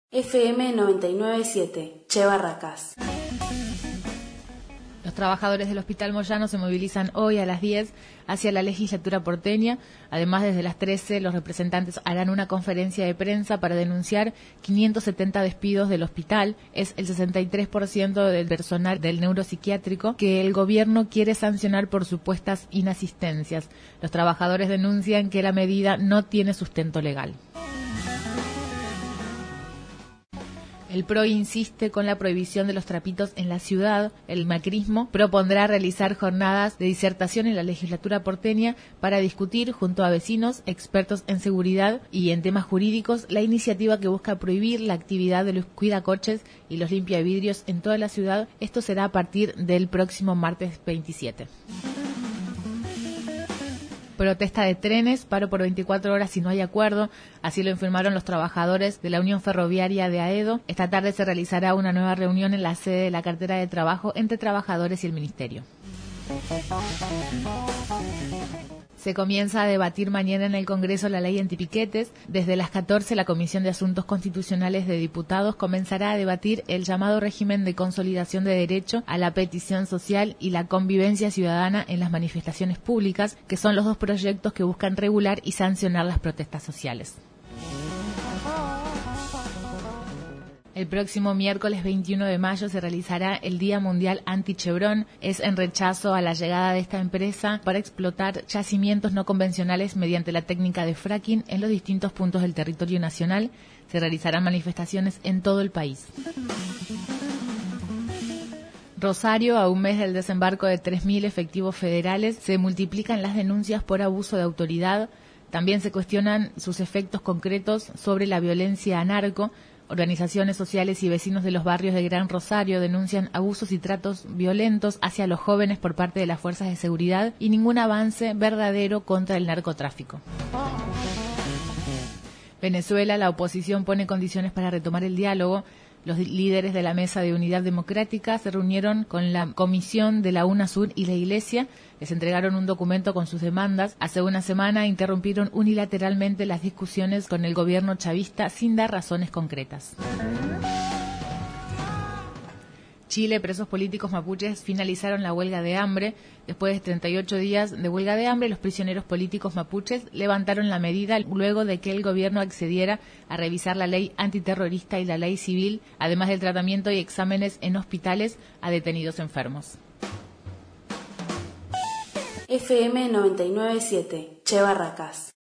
FM 997, Che Barracas. Los trabajadores del Hospital Moyano se movilizan hoy a las 10 hacia la legislatura porteña. Además, desde las 13, los representantes harán una conferencia de prensa para denunciar 570 despidos del hospital. Es el 63% del personal del neuropsiquiátrico que el gobierno quiere sancionar por supuestas inasistencias. Los trabajadores denuncian que la medida no tiene sustento legal. El PRO insiste con la prohibición de los trapitos en la ciudad. El macrismo propondrá realizar jornadas de disertación en la legislatura porteña para discutir junto a vecinos, expertos en seguridad y en temas jurídicos la iniciativa que busca prohibir la actividad de los cuidacoches y los limpiavidrios en toda la ciudad. Esto será a partir del próximo martes 27. Protesta de trenes, paro por 24 horas si no hay acuerdo, así lo informaron los trabajadores de la Unión Ferroviaria de Aedo. Esta tarde se realizará una nueva reunión en la sede de la cartera de trabajo entre trabajadores y el Ministerio. Se comienza a debatir mañana en el Congreso la ley antipiquetes. Desde las 14, la Comisión de Asuntos Constitucionales de Diputados comenzará a debatir el llamado régimen de consolidación de derecho a la petición social y la convivencia ciudadana en las manifestaciones públicas, que son los dos proyectos que buscan regular y sancionar las protestas sociales. El próximo miércoles 21 de mayo se realizará el Día Mundial Anti-Chevron. Es en rechazo a la llegada de esta empresa para explotar yacimientos no convencionales mediante la técnica de fracking en los distintos puntos del territorio nacional. Se realizarán manifestaciones en todo el país. Rosario, a un mes del desembarco de 3.000 efectivos federales, se multiplican las denuncias por abuso de autoridad. También se cuestionan sus efectos concretos sobre la violencia narco. Organizaciones sociales y vecinos de los barrios de Gran Rosario denuncian abusos y tratos violentos hacia los jóvenes por parte de las fuerzas de seguridad y ningún avance verdadero contra el narcotráfico. Venezuela, la oposición pone condiciones para retomar el diálogo. Los líderes de la Mesa de Unidad Democrática se reunieron con la Comisión de la UNASUR y la Iglesia. Les entregaron un documento con sus demandas. Hace una semana interrumpieron unilateralmente las discusiones con el gobierno chavista sin dar razones concretas. Chile, presos políticos mapuches finalizaron la huelga de hambre. Después de 38 días de huelga de hambre, los prisioneros políticos mapuches levantaron la medida luego de que el gobierno accediera a revisar la ley antiterrorista y la ley civil, además del tratamiento y exámenes en hospitales a detenidos enfermos. FM 997, Che Barracas.